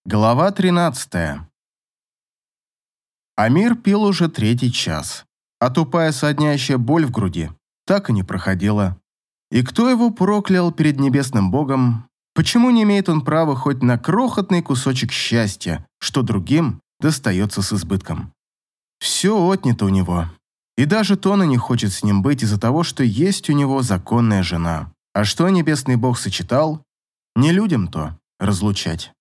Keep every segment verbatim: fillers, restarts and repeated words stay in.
Глава тринадцатая. Амир пил уже третий час, а тупая соднящая боль в груди так и не проходила. И кто его проклял перед небесным богом? Почему не имеет он права хоть на крохотный кусочек счастья, что другим достается с избытком? Все отнято у него, и даже Тона не хочет с ним быть из-за того, что есть у него законная жена. А что небесный бог сочетал, не людям то разлучать.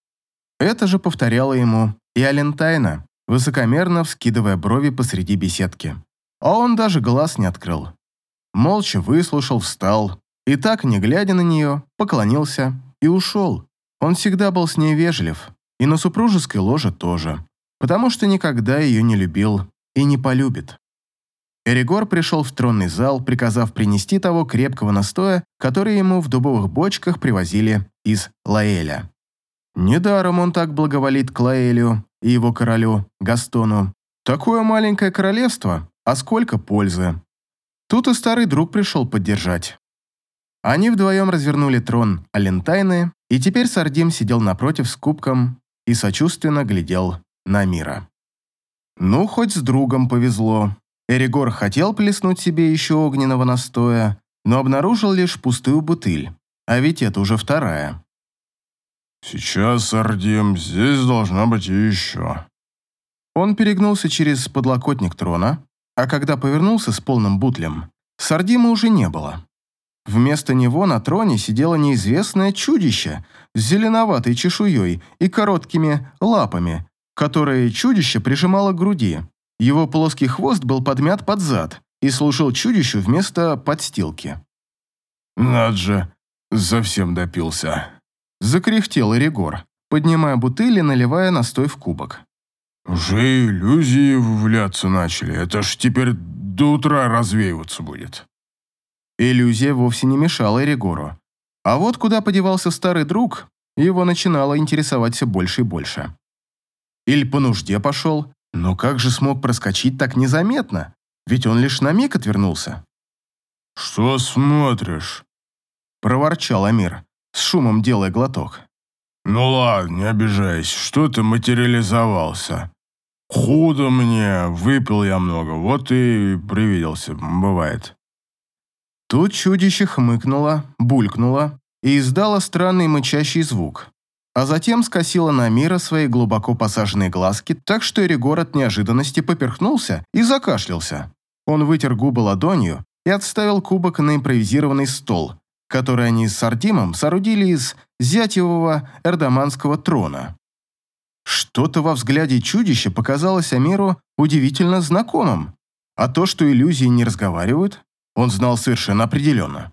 Это же повторяла ему и Алентайна, высокомерно вскидывая брови посреди беседки. А он даже глаз не открыл. Молча выслушал, встал и так, не глядя на нее, поклонился и ушел. Он всегда был с ней вежлив, и на супружеской ложе тоже, потому что никогда ее не любил и не полюбит. Эригор пришел в тронный зал, приказав принести того крепкого настоя, который ему в дубовых бочках привозили из Лаэля. Недаром он так благоволит к Лаэлю и его королю Гастону. Такое маленькое королевство, а сколько пользы. Тут и старый друг пришел поддержать. Они вдвоем развернули трон Алентайны, и теперь Сардим сидел напротив с кубком и сочувственно глядел на Амира. Ну, хоть с другом повезло. Эригор хотел плеснуть себе еще огненного настоя, но обнаружил лишь пустую бутыль, а ведь это уже вторая. «Сейчас, Сардим, здесь должна быть и еще». Он перегнулся через подлокотник трона, а когда повернулся с полным бутлем, Сардима уже не было. Вместо него на троне сидело неизвестное чудище с зеленоватой чешуей и короткими лапами, которые чудище прижимало к груди. Его плоский хвост был подмят под зад и служил чудищу вместо подстилки. «Над же, совсем допился». Закряхтел Эригор, поднимая бутыль и наливая настой в кубок. «Уже иллюзии ввляться начали. Это ж теперь до утра развеиваться будет». Иллюзия вовсе не мешала Эригору. А вот куда подевался старый друг, его начинало интересовать все больше и больше. Или по нужде пошел, но как же смог проскочить так незаметно? Ведь он лишь на миг отвернулся. «Что смотришь?» – проворчал Амир, с шумом делая глоток. «Ну ладно, не обижайся, что ты материализовался? Худо мне, выпил я много, вот и привиделся, бывает». Тут чудище хмыкнуло, булькнуло и издало странный мычащий звук, а затем скосило на Амира свои глубоко посаженные глазки, так что Эригор от неожиданности поперхнулся и закашлялся. Он вытер губы ладонью и отставил кубок на импровизированный стол, который они с Сардимом соорудили из зятьевого эрдоманского трона. Что-то во взгляде чудища показалось Амиру удивительно знакомым, а то, что иллюзии не разговаривают, он знал совершенно определенно.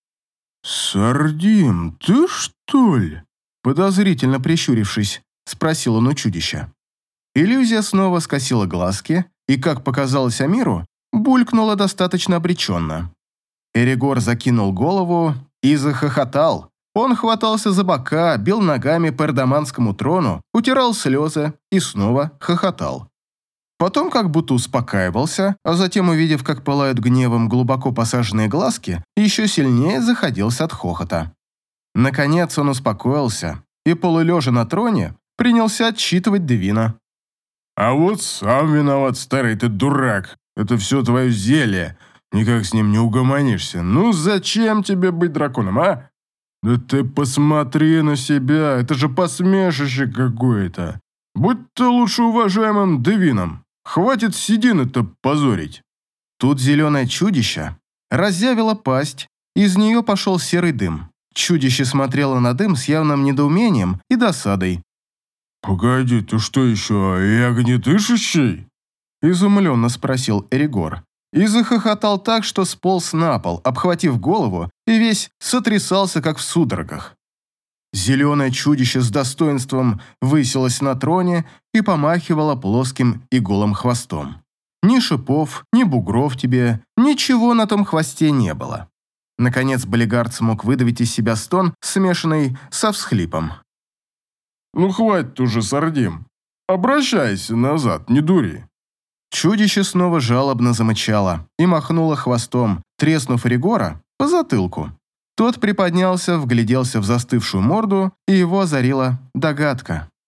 «Сардим, ты что ли?» Подозрительно прищурившись, спросил он у чудища. Иллюзия снова скосила глазки и, как показалось Амиру, булькнула достаточно обреченно. Эригор закинул голову и захохотал. Он хватался за бока, бил ногами по эрдоманскому трону, утирал слезы и снова хохотал. Потом как будто успокаивался, а затем, увидев, как пылают гневом глубоко посаженные глазки, еще сильнее заходился от хохота. Наконец он успокоился и, полулежа на троне, принялся отсчитывать Девина. «А вот сам виноват, старый ты дурак. Это все твое зелье. Никак с ним не угомонишься. Ну зачем тебе быть драконом, а? Да ты посмотри на себя, это же посмешище какое-то. Будь ты лучше уважаемым Девином. Хватит седины-то позорить». Тут зеленое чудище разъявило пасть, из нее пошел серый дым. Чудище смотрело на дым с явным недоумением и досадой. «Погоди, ты что еще, и огнедышащий?» Изумленно спросил Эригор. И захохотал так, что сполз на пол, обхватив голову, и весь сотрясался, как в судорогах. Зеленое чудище с достоинством высилось на троне и помахивало плоским и голым хвостом. Ни шипов, ни бугров тебе, ничего на том хвосте не было. Наконец Болигард смог выдавить из себя стон, смешанный со всхлипом. «Ну хватит уже, Сардим. Обращайся назад, не дури». Чудище снова жалобно замычало и махнуло хвостом, треснув Эригора по затылку. Тот приподнялся, вгляделся в застывшую морду, и его озарила догадка.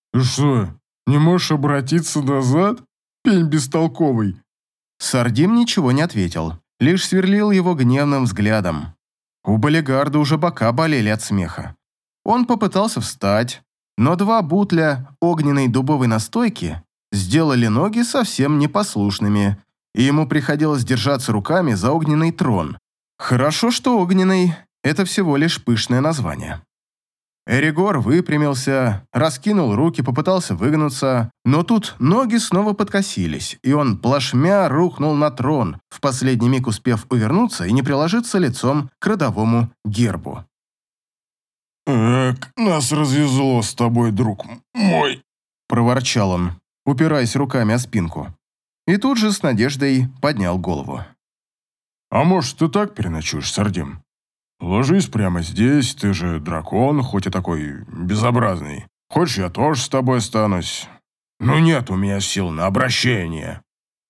Ты что, не можешь обратиться назад? Пень бестолковый. Сардим ничего не ответил, лишь сверлил его гневным взглядом. У Балигарда уже бока болели от смеха. Он попытался встать, но два бутля огненной дубовой настойки сделали ноги совсем непослушными, и ему приходилось держаться руками за огненный трон. Хорошо, что огненный – это всего лишь пышное название. Эригор выпрямился, раскинул руки, попытался выгнуться, но тут ноги снова подкосились, и он плашмя рухнул на трон, в последний миг успев увернуться и не приложиться лицом к родовому гербу. «Эк, нас развезло с тобой, друг мой», – проворчал он, упираясь руками о спинку. И тут же с надеждой поднял голову. «А может, ты так переночуешь, Сардим? Ложись прямо здесь, ты же дракон, хоть и такой безобразный. Хочешь, я тоже с тобой останусь? Ну нет у меня сил на обращение».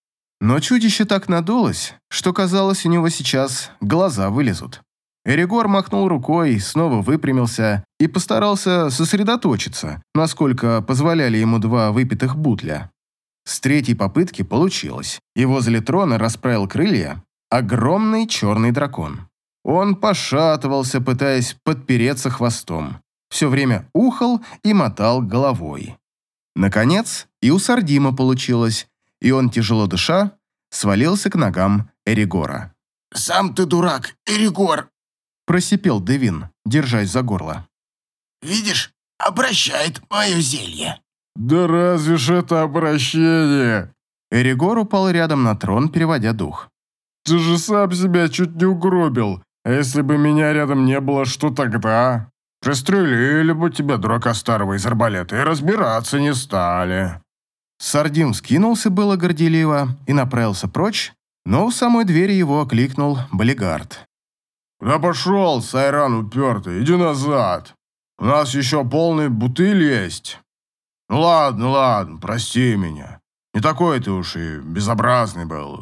Но чудище так надулось, что казалось, у него сейчас глаза вылезут. Эригор махнул рукой, снова выпрямился и постарался сосредоточиться, насколько позволяли ему два выпитых бутля. С третьей попытки получилось, и возле трона расправил крылья огромный черный дракон. Он пошатывался, пытаясь подпереться хвостом. Все время ухал и мотал головой. Наконец, и у Сардима получилось, и он, тяжело дыша, свалился к ногам Эригора. «Сам ты дурак, Эригор!» – просипел Девин, держась за горло. «Видишь, обращает мое зелье». «Да разве ж это обращение?» Эригор упал рядом на трон, переводя дух. «Ты же сам себя чуть не угробил. А если бы меня рядом не было, что тогда? Пристрелили бы тебя, дурака старого, из арбалета, и разбираться не стали». Сардим скинулся было горделиво и направился прочь, но у самой двери его окликнул Балигард. «Да пошел, Сайран упертый, иди назад. У нас еще полный бутыль есть. Ну ладно, ладно, прости меня. Не такой ты уж и безобразный был.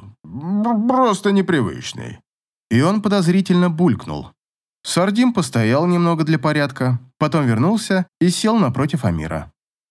Просто непривычный». И он подозрительно булькнул. Сардим постоял немного для порядка, потом вернулся и сел напротив Амира.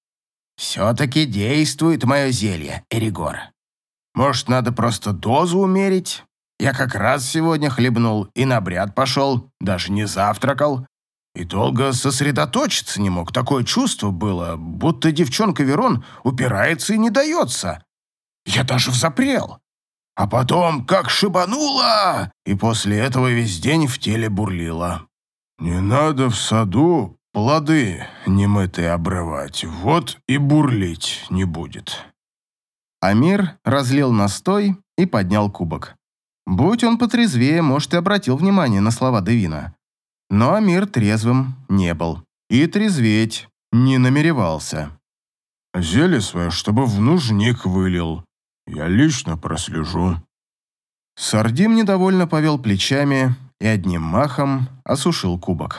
«Все-таки действует мое зелье, Эригор. Может, надо просто дозу умерить? Я как раз сегодня хлебнул и на обряд пошел, даже не завтракал. И долго сосредоточиться не мог. Такое чувство было, будто девчонка Верон упирается и не дается. Я даже взапрел. А потом как шибануло, и после этого весь день в теле бурлило. «Не надо в саду плоды немытые обрывать, вот и бурлить не будет». Амир разлил настой и поднял кубок. Будь он потрезвее, может, и обратил внимание на слова Девина. Но Амир трезвым не был. И трезветь не намеревался. «Зелье свое, чтобы в нужник вылил. Я лично прослежу». Сардим недовольно повел плечами и одним махом осушил кубок.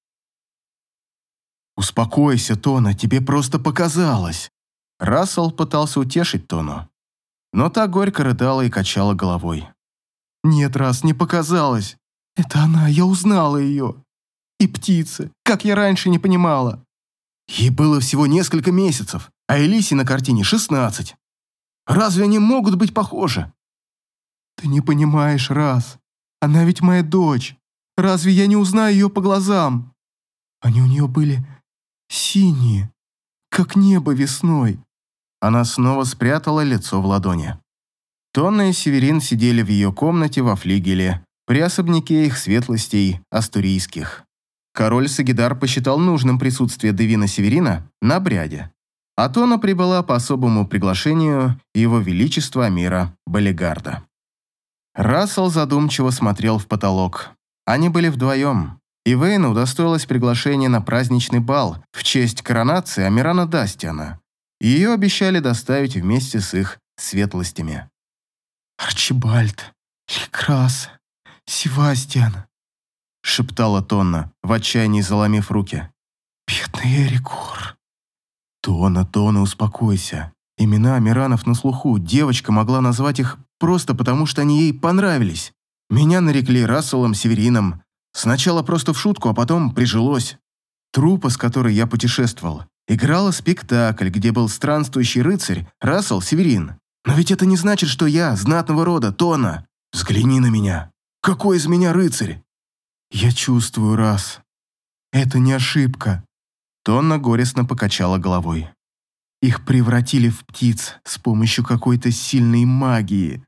«Успокойся, Тона, тебе просто показалось». Рассел пытался утешить Тону, но та горько рыдала и качала головой. «Нет, Расс, не показалось. Это она, я узнала ее. И птицы, как я раньше не понимала. Ей было всего несколько месяцев, а Элисе на картине шестнадцать. Разве они могут быть похожи?» «Ты не понимаешь, Расс. Она ведь моя дочь. Разве я не узнаю ее по глазам? Они у нее были синие, как небо весной». Она снова спрятала лицо в ладони. Тонна и Северин сидели в ее комнате во флигеле, при особняке их светлостей астурийских. Король Сагидар посчитал нужным присутствие Девина Северина на обряде, а Тона прибыла по особому приглашению его величества Амира Балигарда. Рассел задумчиво смотрел в потолок. Они были вдвоем, и Вейна удостоилась приглашения на праздничный бал в честь коронации Амирана Дастиана. Ее обещали доставить вместе с их светлостями. «Арчибальд, Ликрас, Севастьян», — шептала Тонна, в отчаянии заломив руки. «Бедный Эригор». «Тона, Тона, успокойся. Имена Амиранов на слуху. Девочка могла назвать их просто потому, что они ей понравились. Меня нарекли Расселом Северином. Сначала просто в шутку, а потом прижилось. Труппа, с которой я путешествовал, играла спектакль, где был странствующий рыцарь Рассел Северин. Но ведь это не значит, что я знатного рода, Тонна. Взгляни на меня. Какой из меня рыцарь? Я чувствую, Расс. Это не ошибка. Тонна горестно покачала головой. Их превратили в птиц с помощью какой-то сильной магии.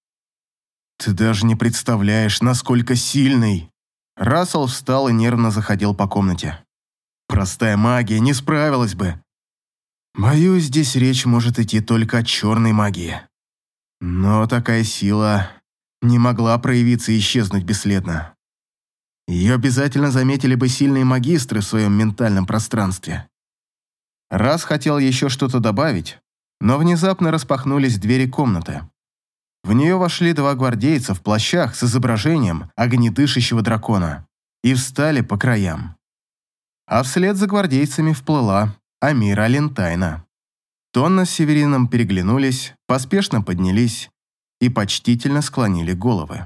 Ты даже не представляешь, насколько сильный. Рассел встал и нервно заходил по комнате. Простая магия не справилась бы. Боюсь, здесь речь может идти только о черной магии. Но такая сила не могла проявиться и исчезнуть бесследно. Ее обязательно заметили бы сильные магистры в своем ментальном пространстве. Раз хотел еще что-то добавить, но внезапно распахнулись двери комнаты. В нее вошли два гвардейца в плащах с изображением огнедышащего дракона и встали по краям. А вслед за гвардейцами вплыла Амира Алентайна. Тонна с Северином переглянулись, поспешно поднялись и почтительно склонили головы.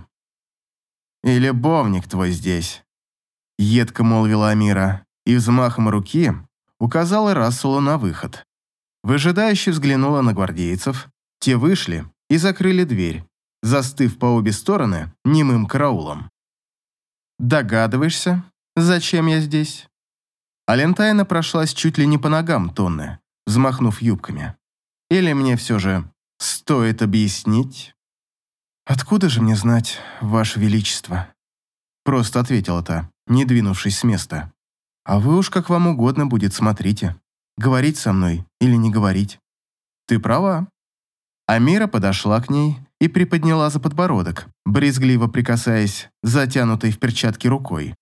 «И любовник твой здесь», — едко молвила Амира, и взмахом руки указала Расселу на выход. Выжидающе взглянула на гвардейцев, те вышли и закрыли дверь, застыв по обе стороны немым караулом. «Догадываешься, зачем я здесь?» Алентайна прошлась чуть ли не по ногам Тонны, взмахнув юбками. «Или мне все же стоит объяснить?» «Откуда же мне знать, Ваше Величество?» Просто ответила та, не двинувшись с места. «А вы уж как вам угодно будет, смотрите. Говорить со мной или не говорить?» «Ты права». Амира подошла к ней и приподняла за подбородок, брезгливо прикасаясь затянутой в перчатки рукой.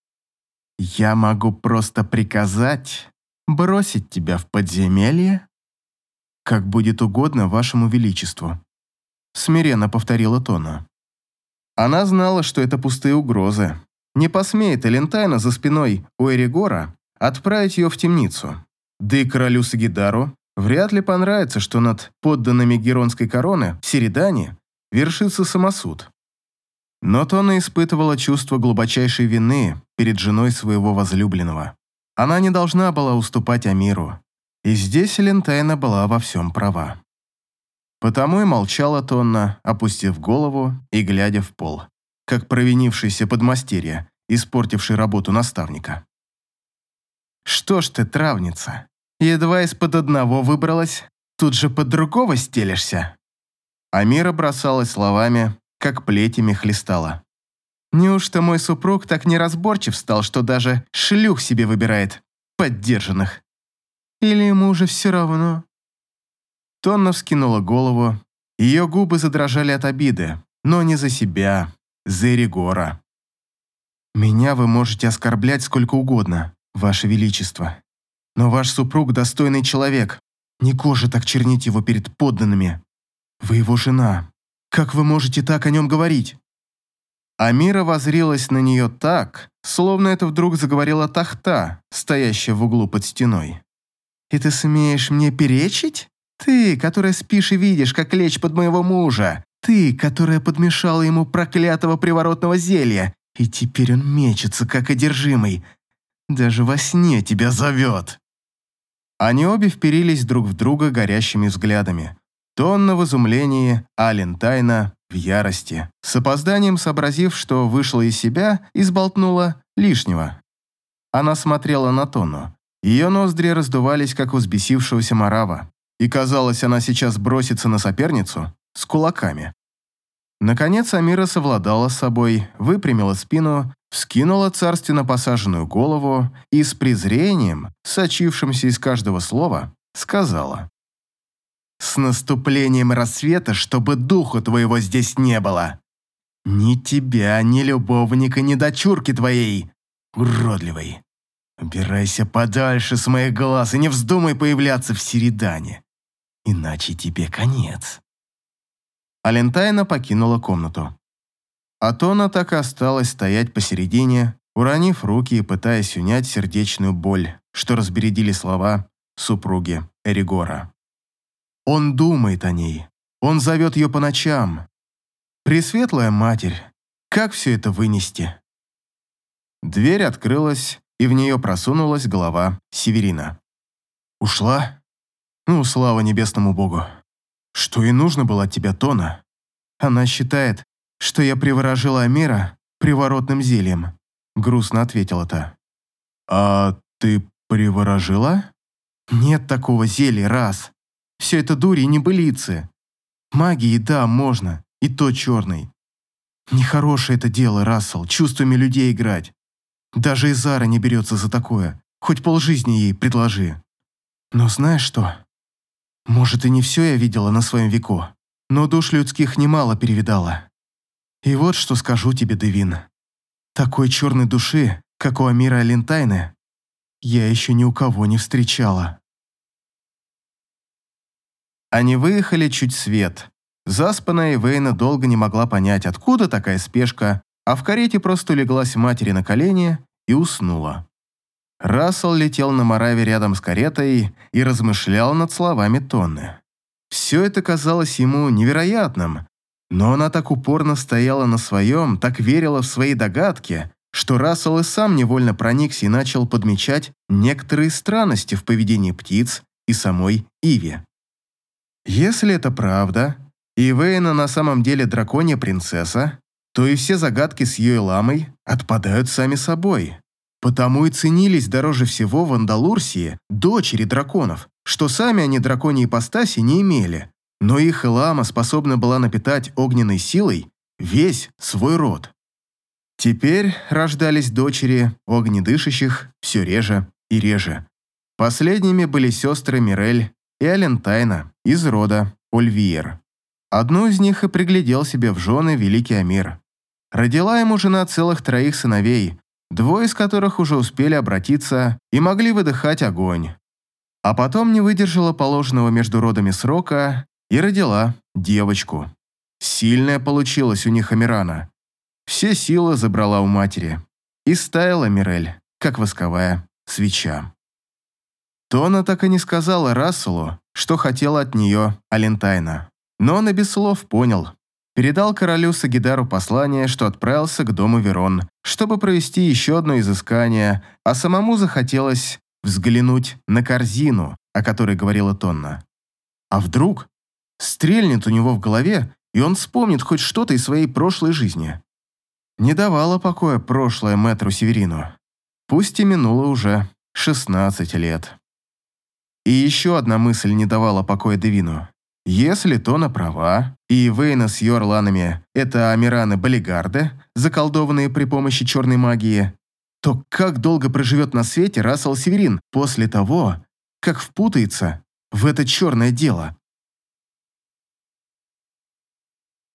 «Я могу просто приказать бросить тебя в подземелье?» «Как будет угодно Вашему Величеству», — смиренно повторила Тонна. Она знала, что это пустые угрозы. Не посмеет Алентайна за спиной у Эригора отправить ее в темницу. Да и королю Сагидару вряд ли понравится, что над подданными Геронской короны в Середане вершится самосуд. Но Тонна испытывала чувство глубочайшей вины перед женой своего возлюбленного. Она не должна была уступать Амиру, и здесь Алентайна была во всем права. Потому и молчала Тонна, опустив голову и глядя в пол, как провинившийся подмастерье, испортивший работу наставника. «Что ж ты, травница, едва из-под одного выбралась, тут же под другого стелишься?» Амира бросалась словами, как плетями хлестала. «Неужто мой супруг так неразборчив стал, что даже шлюх себе выбирает, поддержанных? Или ему уже все равно?» Тонна вскинула голову, ее губы задрожали от обиды, но не за себя, за Эригора. «Меня вы можете оскорблять сколько угодно, Ваше Величество, но ваш супруг достойный человек, негоже так чернить его перед подданными. Вы его жена. Как вы можете так о нем говорить?» Амира воззрилась на нее так, словно это вдруг заговорила тахта, стоящая в углу под стеной. «И ты смеешь мне перечить? Ты, которая спишь и видишь, как лечь под моего мужа. Ты, которая подмешала ему проклятого приворотного зелья, и теперь он мечется, как одержимый. Даже во сне тебя зовет». Они обе вперились друг в друга горящими взглядами. Тонна в изумлении, а Алентайна в ярости, с опозданием сообразив, что вышла из себя и сболтнула лишнего. Она смотрела на Тонну. Ее ноздри раздувались, как у взбесившегося марава, и казалось, она сейчас бросится на соперницу с кулаками. Наконец Амира совладала с собой, выпрямила спину, вскинула царственно посаженную голову и с презрением, сочившимся из каждого слова, сказала: «С наступлением рассвета, чтобы духу твоего здесь не было. Ни тебя, ни любовника, ни дочурки твоей, уродливой. Убирайся подальше с моих глаз и не вздумай появляться в Середане, иначе тебе конец». Алентайна покинула комнату. А Тонна так и осталась стоять посередине, уронив руки и пытаясь унять сердечную боль, что разбередили слова супруги Эригора. Он думает о ней, он зовет ее по ночам. Пресветлая Матерь, как все это вынести? Дверь открылась, и в нее просунулась голова Северина. Ушла? Ну, слава небесному богу. Что и нужно было от тебя, Тона. Она считает, что я приворожила Амира приворотным зельем. Грустно ответила та. А ты приворожила? Нет такого зелья, раз. Все это дури и небылицы. Магии, да, можно, и то черный. Нехорошее это дело, Рассел, чувствами людей играть. Даже Изара не берется за такое, хоть полжизни ей предложи. Но знаешь что? Может, и не все я видела на своем веку, но душ людских немало перевидала. И вот что скажу тебе, Девин. Такой черной души, как у Амира Алентайны, я еще ни у кого не встречала. Они выехали чуть свет. Заспанная Эвейна долго не могла понять, откуда такая спешка, а в карете просто улеглась матери на колени и уснула. Рассел летел на Мораве рядом с каретой и размышлял над словами Тонны. Все это казалось ему невероятным, но она так упорно стояла на своем, так верила в свои догадки, что Рассел и сам невольно проникся и начал подмечать некоторые странности в поведении птиц и самой Иви. Если это правда, и Эвейна на самом деле драконья принцесса, то и все загадки с Йоэламой отпадают сами собой. Потому и ценились дороже всего в Андалурсии дочери драконов, что сами они драконьей ипостаси не имели, но их Элама способна была напитать огненной силой весь свой род. Теперь рождались дочери огнедышащих все реже и реже. Последними были сестры Мирель и Алентайна из рода Ольвиер. Одну из них и приглядел себе в жены великий Амир. Родила ему жена целых троих сыновей, двое из которых уже успели обратиться и могли выдыхать огонь. А потом не выдержала положенного между родами срока и родила девочку. Сильная получилась у них Амирана. Все силы забрала у матери. И стаяла Мирель, как восковая свеча. Тона так и не сказала Расселу, что хотела от нее Алентайна. Но он и без слов понял. Передал королю Сагидару послание, что отправился к дому Верон, чтобы провести еще одно изыскание, а самому захотелось взглянуть на корзину, о которой говорила Тонна. А вдруг стрельнет у него в голове, и он вспомнит хоть что-то из своей прошлой жизни. Не давало покоя прошлое мэтру Северину. Пусть и минуло уже шестнадцать лет. И еще одна мысль не давала покоя Девину. Если Тона права, и Эвейна с ее орланами – это Амираны-Балигарды, заколдованные при помощи черной магии, то как долго проживет на свете Рассел Северин после того, как впутается в это черное дело?